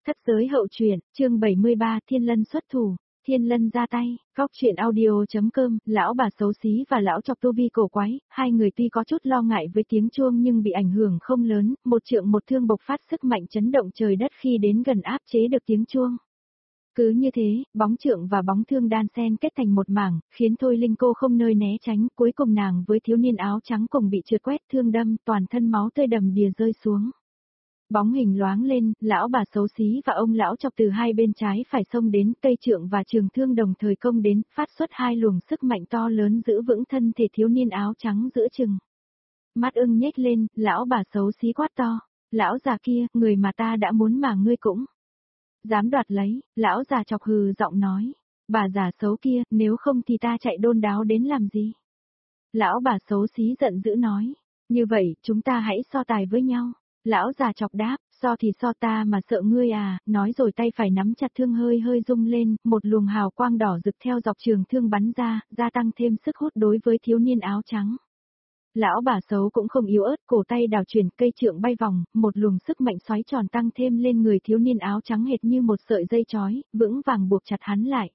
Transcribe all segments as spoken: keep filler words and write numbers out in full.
Thất giới hậu truyện, chương bảy mươi ba, Thiên Lân xuất thủ, Thiên Lân ra tay, Góc truyện audio.com, lão bà xấu xí và lão chọc tu vi cổ quái, hai người tuy có chút lo ngại với tiếng chuông nhưng bị ảnh hưởng không lớn, một trượng một thương bộc phát sức mạnh chấn động trời đất khi đến gần áp chế được tiếng chuông. Cứ như thế, bóng trượng và bóng thương đan xen kết thành một mảng, khiến Thôi Linh cô không nơi né tránh, cuối cùng nàng với thiếu niên áo trắng cùng bị trượt quét thương đâm, toàn thân máu tươi đầm đìa rơi xuống. Bóng hình loáng lên, lão bà xấu xí và ông lão chọc từ hai bên trái phải xông đến, cây trượng và trường thương đồng thời công đến, phát xuất hai luồng sức mạnh to lớn giữ vững thân thể thiếu niên áo trắng giữa chừng. Mắt ưng nhếch lên, lão bà xấu xí quát to, lão già kia, người mà ta đã muốn mà ngươi cũng dám đoạt lấy, lão già chọc hừ giọng nói, bà già xấu kia, nếu không thì ta chạy đôn đáo đến làm gì? Lão bà xấu xí giận dữ nói, như vậy, chúng ta hãy so tài với nhau. Lão già chọc đáp, so thì so ta mà sợ ngươi à, nói rồi tay phải nắm chặt thương hơi hơi rung lên, một luồng hào quang đỏ rực theo dọc trường thương bắn ra, gia tăng thêm sức hút đối với thiếu niên áo trắng. Lão bà xấu cũng không yếu ớt, cổ tay đảo chuyển, cây trượng bay vòng, một luồng sức mạnh xoáy tròn tăng thêm lên người thiếu niên áo trắng hệt như một sợi dây chói, vững vàng buộc chặt hắn lại.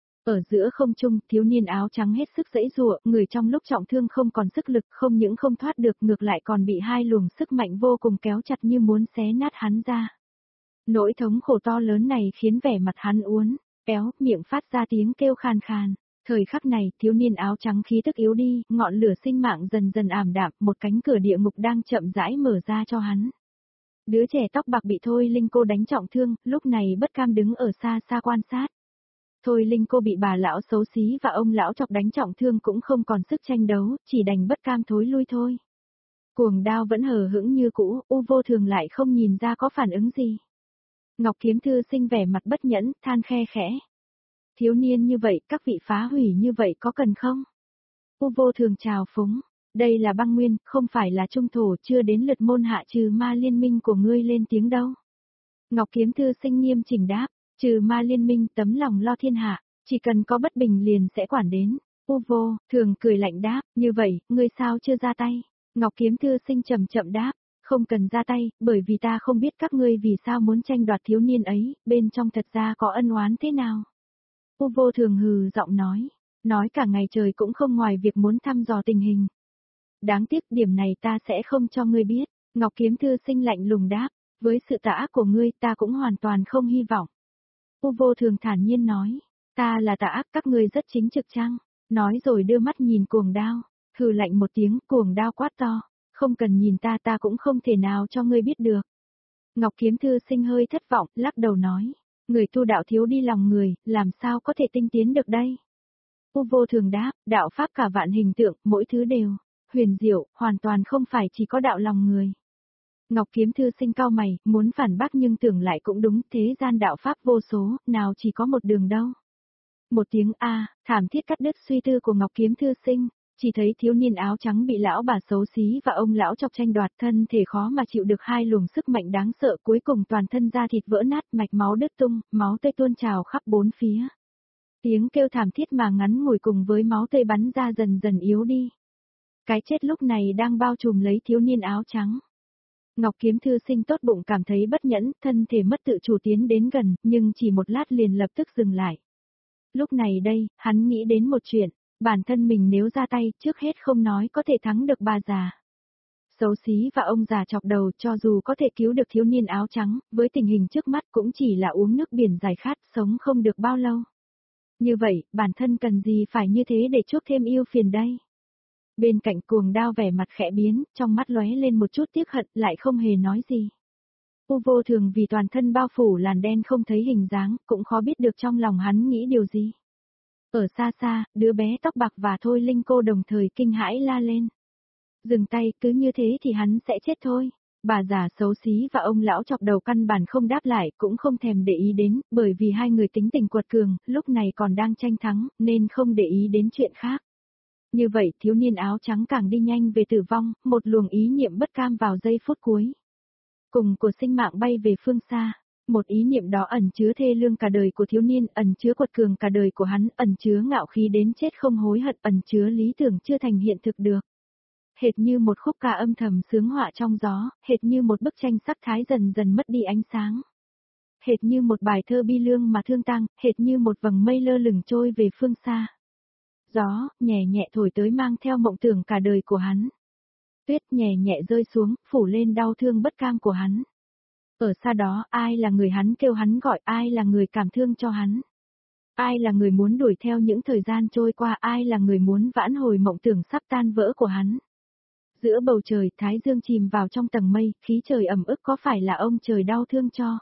Ở giữa không trung, thiếu niên áo trắng hết sức giãy giụa, người trong lúc trọng thương không còn sức lực, không những không thoát được, ngược lại còn bị hai luồng sức mạnh vô cùng kéo chặt như muốn xé nát hắn ra. Nỗi thống khổ to lớn này khiến vẻ mặt hắn uốn éo, miệng phát ra tiếng kêu khan khan. Thời khắc này, thiếu niên áo trắng khí tức yếu đi, ngọn lửa sinh mạng dần dần ảm đạm, một cánh cửa địa ngục đang chậm rãi mở ra cho hắn. Đứa trẻ tóc bạc bị Thôi Linh cô đánh trọng thương, lúc này bất cam đứng ở xa xa quan sát. Thôi Linh cô bị bà lão xấu xí và ông lão chọc đánh trọng thương cũng không còn sức tranh đấu, chỉ đành bất cam thối lui thôi. Cuồng đao vẫn hờ hững như cũ, U Vô Thường lại không nhìn ra có phản ứng gì. Ngọc Kiếm Thư Sinh vẻ mặt bất nhẫn, than khe khẽ. Thiếu niên như vậy, các vị phá hủy như vậy có cần không? U Vô Thường chào phúng, đây là băng nguyên, không phải là trung thổ, chưa đến lượt môn hạ trừ ma liên minh của ngươi lên tiếng đâu. Ngọc Kiếm Thư Sinh nghiêm chỉnh đáp. Trừ ma liên minh tấm lòng lo thiên hạ, chỉ cần có bất bình liền sẽ quản đến. U Vô Thường cười lạnh đáp, như vậy, ngươi sao chưa ra tay? Ngọc Kiếm Thư Sinh chậm chậm đáp, không cần ra tay, bởi vì ta không biết các ngươi vì sao muốn tranh đoạt thiếu niên ấy, bên trong thật ra có ân oán thế nào. U Vô Thường hừ giọng nói, nói cả ngày trời cũng không ngoài việc muốn thăm dò tình hình. Đáng tiếc điểm này ta sẽ không cho ngươi biết. Ngọc Kiếm Thư Sinh lạnh lùng đáp, với sự tà ác của ngươi ta cũng hoàn toàn không hy vọng. U Vô Thường thản nhiên nói, ta là tà ác, các ngươi rất chính trực chăng? Nói rồi đưa mắt nhìn Cuồng Đao, hừ lạnh một tiếng, Cuồng Đao quát to, không cần nhìn ta, ta cũng không thể nào cho ngươi biết được. Ngọc Kiếm Thư Sinh hơi thất vọng, lắc đầu nói, người tu đạo thiếu đi lòng người, làm sao có thể tinh tiến được đây? U Vô Thường đáp, đạo pháp cả vạn hình tượng, mỗi thứ đều huyền diệu, hoàn toàn không phải chỉ có đạo lòng người. Ngọc Kiếm Thư Sinh cau mày, muốn phản bác nhưng tưởng lại cũng đúng, thế gian đạo pháp vô số, nào chỉ có một đường đâu. Một tiếng A, thảm thiết cắt đứt suy tư của Ngọc Kiếm Thư Sinh, chỉ thấy thiếu niên áo trắng bị lão bà xấu xí và ông lão chọc tranh đoạt, thân thể khó mà chịu được hai luồng sức mạnh đáng sợ, cuối cùng toàn thân da thịt vỡ nát, mạch máu đứt tung, máu tươi tuôn trào khắp bốn phía. Tiếng kêu thảm thiết mà ngắn ngủi cùng với máu tươi bắn ra dần dần yếu đi. Cái chết lúc này đang bao trùm lấy thiếu niên áo trắng. Ngọc Kiếm Thư Sinh tốt bụng cảm thấy bất nhẫn, thân thể mất tự chủ tiến đến gần, nhưng chỉ một lát liền lập tức dừng lại. Lúc này đây, hắn nghĩ đến một chuyện, bản thân mình nếu ra tay, trước hết không nói có thể thắng được bà già xấu xí và ông già chọc đầu, cho dù có thể cứu được thiếu niên áo trắng, với tình hình trước mắt cũng chỉ là uống nước biển giải khát, sống không được bao lâu. Như vậy, bản thân cần gì phải như thế để chuốc thêm yêu phiền đây? Bên cạnh Cuồng Đao vẻ mặt khẽ biến, trong mắt lóe lên một chút tiếc hận, lại không hề nói gì. U Vô Thường vì toàn thân bao phủ làn đen không thấy hình dáng, cũng khó biết được trong lòng hắn nghĩ điều gì. Ở xa xa, đứa bé tóc bạc và Thôi Linh cô đồng thời kinh hãi la lên. Dừng tay, cứ như thế thì hắn sẽ chết thôi. Bà già xấu xí và ông lão chọc đầu căn bản không đáp lại, cũng không thèm để ý đến, bởi vì hai người tính tình quật cường, lúc này còn đang tranh thắng, nên không để ý đến chuyện khác. Như vậy, thiếu niên áo trắng càng đi nhanh về tử vong, một luồng ý niệm bất cam vào giây phút cuối. Cùng của sinh mạng bay về phương xa, một ý niệm đó ẩn chứa thê lương cả đời của thiếu niên, ẩn chứa quật cường cả đời của hắn, ẩn chứa ngạo khí đến chết không hối hận, ẩn chứa lý tưởng chưa thành hiện thực được. Hệt như một khúc ca âm thầm sướng họa trong gió, hệt như một bức tranh sắc thái dần dần mất đi ánh sáng. hệt như một bài thơ bi lương mà thương tang, hệt như một vầng mây lơ lửng trôi về phương xa. Gió, nhẹ nhẹ thổi tới mang theo mộng tưởng cả đời của hắn. Tuyết nhẹ nhẹ rơi xuống, phủ lên đau thương bất cam của hắn. Ở xa đó, ai là người hắn kêu hắn gọi, ai là người cảm thương cho hắn. Ai là người muốn đuổi theo những thời gian trôi qua, ai là người muốn vãn hồi mộng tưởng sắp tan vỡ của hắn. Giữa bầu trời, thái dương chìm vào trong tầng mây, khí trời ẩm ức, có phải là ông trời đau thương cho?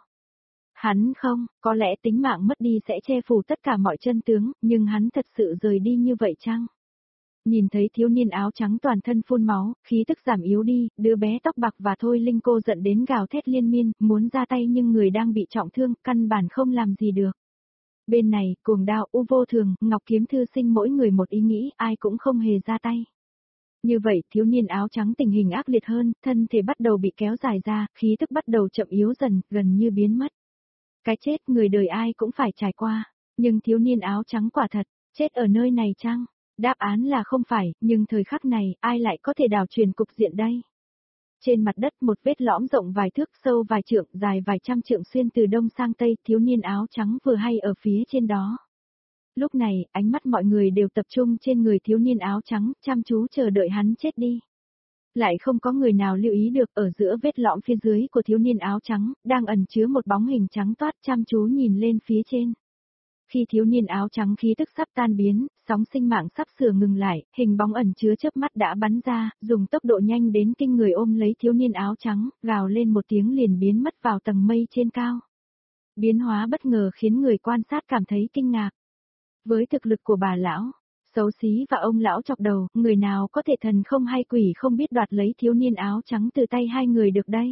Hắn không, có lẽ tính mạng mất đi sẽ che phủ tất cả mọi chân tướng, nhưng hắn thật sự rời đi như vậy chăng? Nhìn thấy thiếu niên áo trắng toàn thân phun máu, khí tức giảm yếu đi, đứa bé tóc bạc và Thôi Linh cô giận đến gào thét liên miên, muốn ra tay nhưng người đang bị trọng thương, căn bản không làm gì được. Bên này, Cuồng Đao, U Vô Thường, Ngọc Kiếm Thư Sinh mỗi người một ý nghĩ, ai cũng không hề ra tay. Như vậy, thiếu niên áo trắng tình hình ác liệt hơn, thân thể bắt đầu bị kéo dài ra, khí tức bắt đầu chậm yếu dần, gần như biến mất. Cái chết người đời ai cũng phải trải qua, nhưng thiếu niên áo trắng quả thật, chết ở nơi này chăng? Đáp án là không phải, nhưng thời khắc này, ai lại có thể đảo truyền cục diện đây? Trên mặt đất một vết lõm rộng vài thước, sâu vài trượng, dài vài trăm trượng xuyên từ đông sang tây, thiếu niên áo trắng vừa hay ở phía trên đó. Lúc này, ánh mắt mọi người đều tập trung trên người thiếu niên áo trắng, chăm chú chờ đợi hắn chết đi. Lại không có người nào lưu ý được ở giữa vết lõm phía dưới của thiếu niên áo trắng, đang ẩn chứa một bóng hình trắng toát chăm chú nhìn lên phía trên. Khi thiếu niên áo trắng khí tức sắp tan biến, sóng sinh mạng sắp sửa ngừng lại, hình bóng ẩn chứa chớp mắt đã bắn ra, dùng tốc độ nhanh đến kinh người ôm lấy thiếu niên áo trắng, gào lên một tiếng liền biến mất vào tầng mây trên cao. Biến hóa bất ngờ khiến người quan sát cảm thấy kinh ngạc. Với thực lực của bà lão, xấu xí và ông lão chọc đầu, người nào có thể thần không hay quỷ không biết đoạt lấy thiếu niên áo trắng từ tay hai người được đây?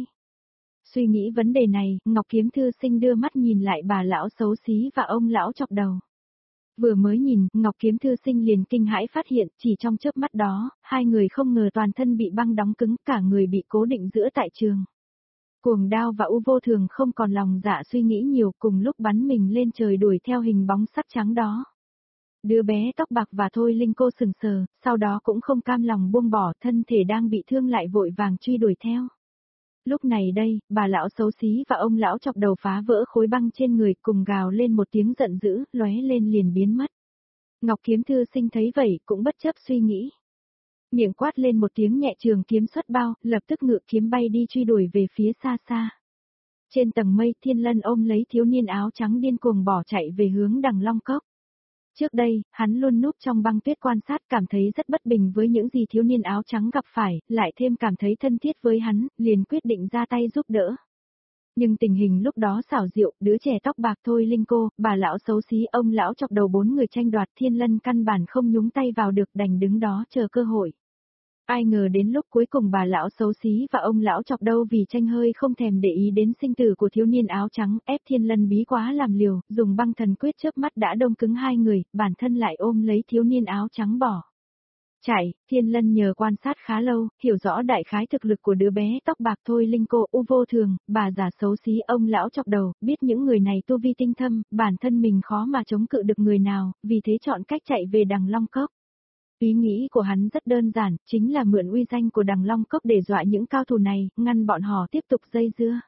Suy nghĩ vấn đề này, Ngọc Kiếm Thư Sinh đưa mắt nhìn lại bà lão xấu xí và ông lão chọc đầu. Vừa mới nhìn, Ngọc Kiếm Thư Sinh liền kinh hãi phát hiện, chỉ trong chớp mắt đó, hai người không ngờ toàn thân bị băng đóng cứng, cả người bị cố định giữa tại trường. Cuồng Đao và U Vô Thường không còn lòng dạ suy nghĩ nhiều, cùng lúc bắn mình lên trời đuổi theo hình bóng sắt trắng đó. Đứa bé tóc bạc và Thôi Linh cô sừng sờ, sau đó cũng không cam lòng buông bỏ, thân thể đang bị thương lại vội vàng truy đuổi theo. Lúc này đây, bà lão xấu xí và ông lão chọc đầu phá vỡ khối băng trên người cùng gào lên một tiếng giận dữ, lóe lên liền biến mất. Ngọc Kiếm Thư Sinh thấy vậy cũng bất chấp suy nghĩ. Miệng quát lên một tiếng nhẹ, trường kiếm xuất bao, lập tức ngự kiếm bay đi truy đuổi về phía xa xa. Trên tầng mây, Thiên Lân ôm lấy thiếu niên áo trắng điên cuồng bỏ chạy về hướng Đằng Long Cốc. Trước đây, hắn luôn núp trong băng tuyết quan sát, cảm thấy rất bất bình với những gì thiếu niên áo trắng gặp phải, lại thêm cảm thấy thân thiết với hắn, liền quyết định ra tay giúp đỡ. Nhưng tình hình lúc đó xảo diệu, đứa trẻ tóc bạc Thôi Linh cô, bà lão xấu xí, ông lão chọc đầu bốn người tranh đoạt, Thiên Lân căn bản không nhúng tay vào được, đành đứng đó chờ cơ hội. Ai ngờ đến lúc cuối cùng bà lão xấu xí và ông lão chọc đầu vì tranh hơi không thèm để ý đến sinh tử của thiếu niên áo trắng, ép Thiên Lân bí quá làm liều, dùng băng thần quyết chớp mắt đã đông cứng hai người, bản thân lại ôm lấy thiếu niên áo trắng bỏ chạy. Thiên Lân nhờ quan sát khá lâu, hiểu rõ đại khái thực lực của đứa bé tóc bạc Thôi Linh cô, U Vô Thường, bà già xấu xí, ông lão chọc đầu, biết những người này tu vi tinh thâm, bản thân mình khó mà chống cự được người nào, vì thế chọn cách chạy về Đằng Long Cốc. Ý nghĩ của hắn rất đơn giản, chính là mượn uy danh của Đằng Long Cốc để dọa những cao thủ này, ngăn bọn họ tiếp tục dây dưa.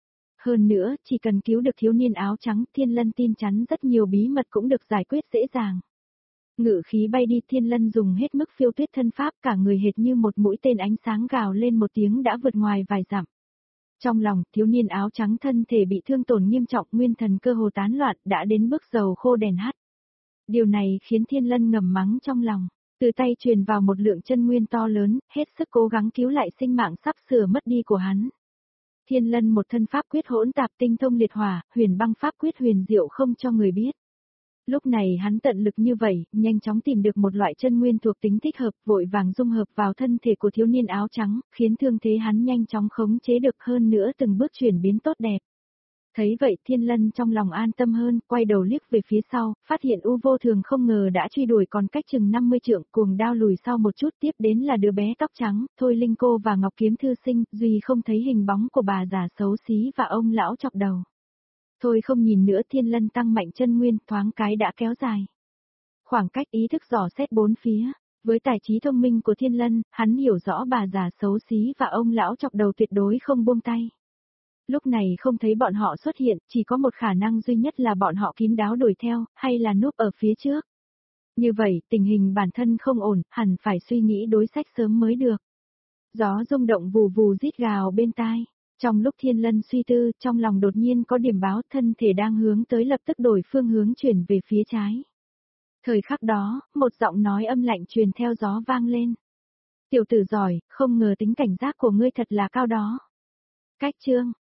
Hơn nữa, chỉ cần cứu được thiếu niên áo trắng, Thiên Lân tin chắn rất nhiều bí mật cũng được giải quyết dễ dàng. Ngự khí bay đi, Thiên Lân dùng hết mức phiêu tuyết thân pháp, cả người hệt như một mũi tên ánh sáng gào lên một tiếng đã vượt ngoài vài dặm. Trong lòng, thiếu niên áo trắng thân thể bị thương tổn nghiêm trọng, nguyên thần cơ hồ tán loạn, đã đến bước dầu khô đèn hắt. Điều này khiến Thiên Lân ngầm mắng trong lòng. Từ tay truyền vào một lượng chân nguyên to lớn, hết sức cố gắng cứu lại sinh mạng sắp sửa mất đi của hắn. Thiên Lân một thân pháp quyết hỗn tạp tinh thông liệt hỏa, huyền băng pháp quyết huyền diệu không cho người biết. Lúc này hắn tận lực như vậy, nhanh chóng tìm được một loại chân nguyên thuộc tính thích hợp, vội vàng dung hợp vào thân thể của thiếu niên áo trắng, khiến thương thế hắn nhanh chóng khống chế được, hơn nữa từng bước chuyển biến tốt đẹp. Thấy vậy, Thiên Lân trong lòng an tâm hơn, quay đầu liếc về phía sau, phát hiện U Vô Thường không ngờ đã truy đuổi còn cách chừng năm mươi trượng, Cuồng Đao lùi sau một chút, tiếp đến là đứa bé tóc trắng, Thôi Linh cô và Ngọc Kiếm Thư Sinh, duy không thấy hình bóng của bà già xấu xí và ông lão chọc đầu. Thôi không nhìn nữa, Thiên Lân tăng mạnh chân nguyên, thoáng cái đã kéo dài khoảng cách, ý thức dò xét bốn phía. Với tài trí thông minh của Thiên Lân, hắn hiểu rõ bà già xấu xí và ông lão chọc đầu tuyệt đối không buông tay. Lúc này không thấy bọn họ xuất hiện, chỉ có một khả năng duy nhất là bọn họ kín đáo đuổi theo, hay là núp ở phía trước. Như vậy, tình hình bản thân không ổn, hẳn phải suy nghĩ đối sách sớm mới được. Gió rung động vù vù rít gào bên tai. Trong lúc Thiên Lân suy tư, trong lòng đột nhiên có điểm báo, thân thể đang hướng tới lập tức đổi phương hướng chuyển về phía trái. Thời khắc đó, một giọng nói âm lạnh truyền theo gió vang lên. Tiểu tử giỏi, không ngờ tính cảnh giác của ngươi thật là cao đó. Cách chương,